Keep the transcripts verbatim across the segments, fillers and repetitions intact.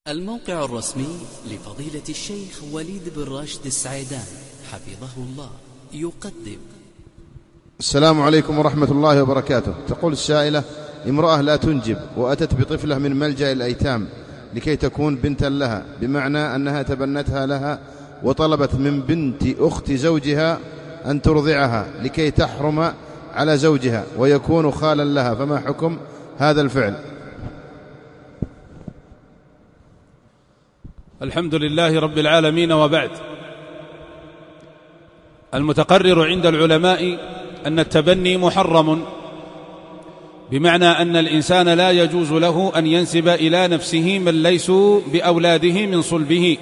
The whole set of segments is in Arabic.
الموقع الرسمي لفضيلة الشيخ وليد بن راشد السعيدان حفظه الله يقدم. السلام عليكم ورحمة الله وبركاته. تقول السائلة: امرأة لا تنجب وأتت بطفلة من ملجأ الأيتام لكي تكون بنتا لها، بمعنى أنها تبنتها لها وطلبت من بنت أخت زوجها أن ترضعها لكي تحرم على زوجها ويكون خالا لها، فما حكم هذا الفعل؟ الحمد لله رب العالمين، وبعد. المتقرر عند العلماء أن التبني محرم، بمعنى أن الإنسان لا يجوز له أن ينسب إلى نفسه من ليسوا بأولاده من صلبه.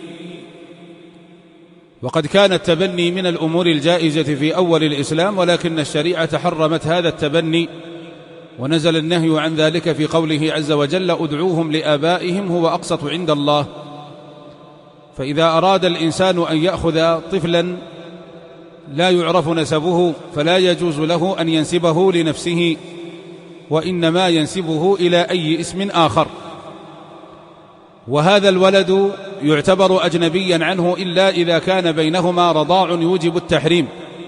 وقد كان التبني من الأمور الجائزة في أول الإسلام، ولكن الشريعة حرمت هذا التبني، ونزل النهي عن ذلك في قوله عز وجل: ادعوهم لآبائهم هو أقسط عند الله. فإذا أراد الإنسان أن يأخذ طفلا لا يعرف نسبه فلا يجوز له أن ينسبه لنفسه، وإنما ينسبه إلى أي اسم آخر. وهذا الولد يعتبر أجنبيا عنه إلا إذا كان بينهما رضاع يوجب التحريم.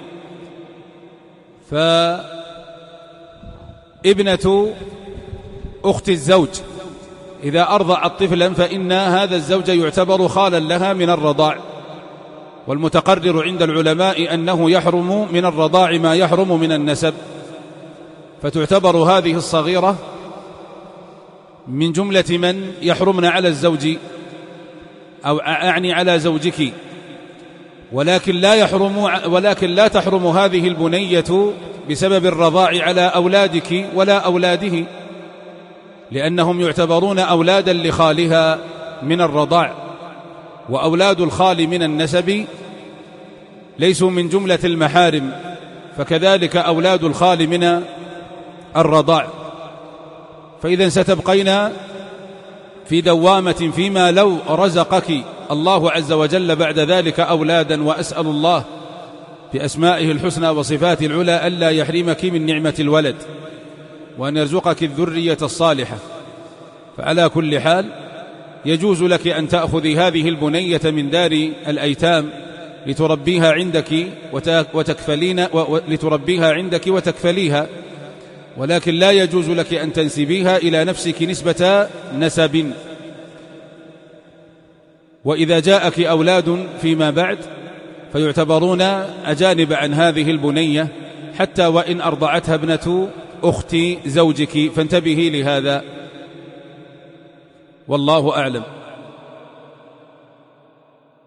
فابنة أخت الزوج إذا أرضعت طفلا فإن هذا الزوج يعتبر خالا لها من الرضاع، والمتقرر عند العلماء أنه يحرم من الرضاع ما يحرم من النسب، فتعتبر هذه الصغيرة من جملة من يحرمن على الزوج، أو أعني على زوجك، ولكن لا يحرم ولكن لا تحرم هذه البنية بسبب الرضاع على أولادك ولا أولاده، لأنهم يعتبرون أولادا لخالها من الرضاع، وأولاد الخال من النسب ليسوا من جملة المحارم، فكذلك أولاد الخال من الرضاع. فإذا ستبقين في دوامة فيما لو رزقك الله عز وجل بعد ذلك أولادا، وأسأل الله بأسمائه الحسنى وصفاته العلى ألا يحرمك من نعمة الولد وأن يرزقك الذرية الصالحة. فعلى كل حال يجوز لك أن تأخذي هذه البنية من دار الأيتام لتربيها عندك وتكفلين لتربيها عندك وتكفليها، ولكن لا يجوز لك أن تنسبيها إلى نفسك نسبة نسب. وإذا جاءك أولاد فيما بعد فيعتبرون أجانب عن هذه البنية، حتى وإن أرضعتها ابنة أخت زوجك، فانتبهي لهذا، والله أعلم.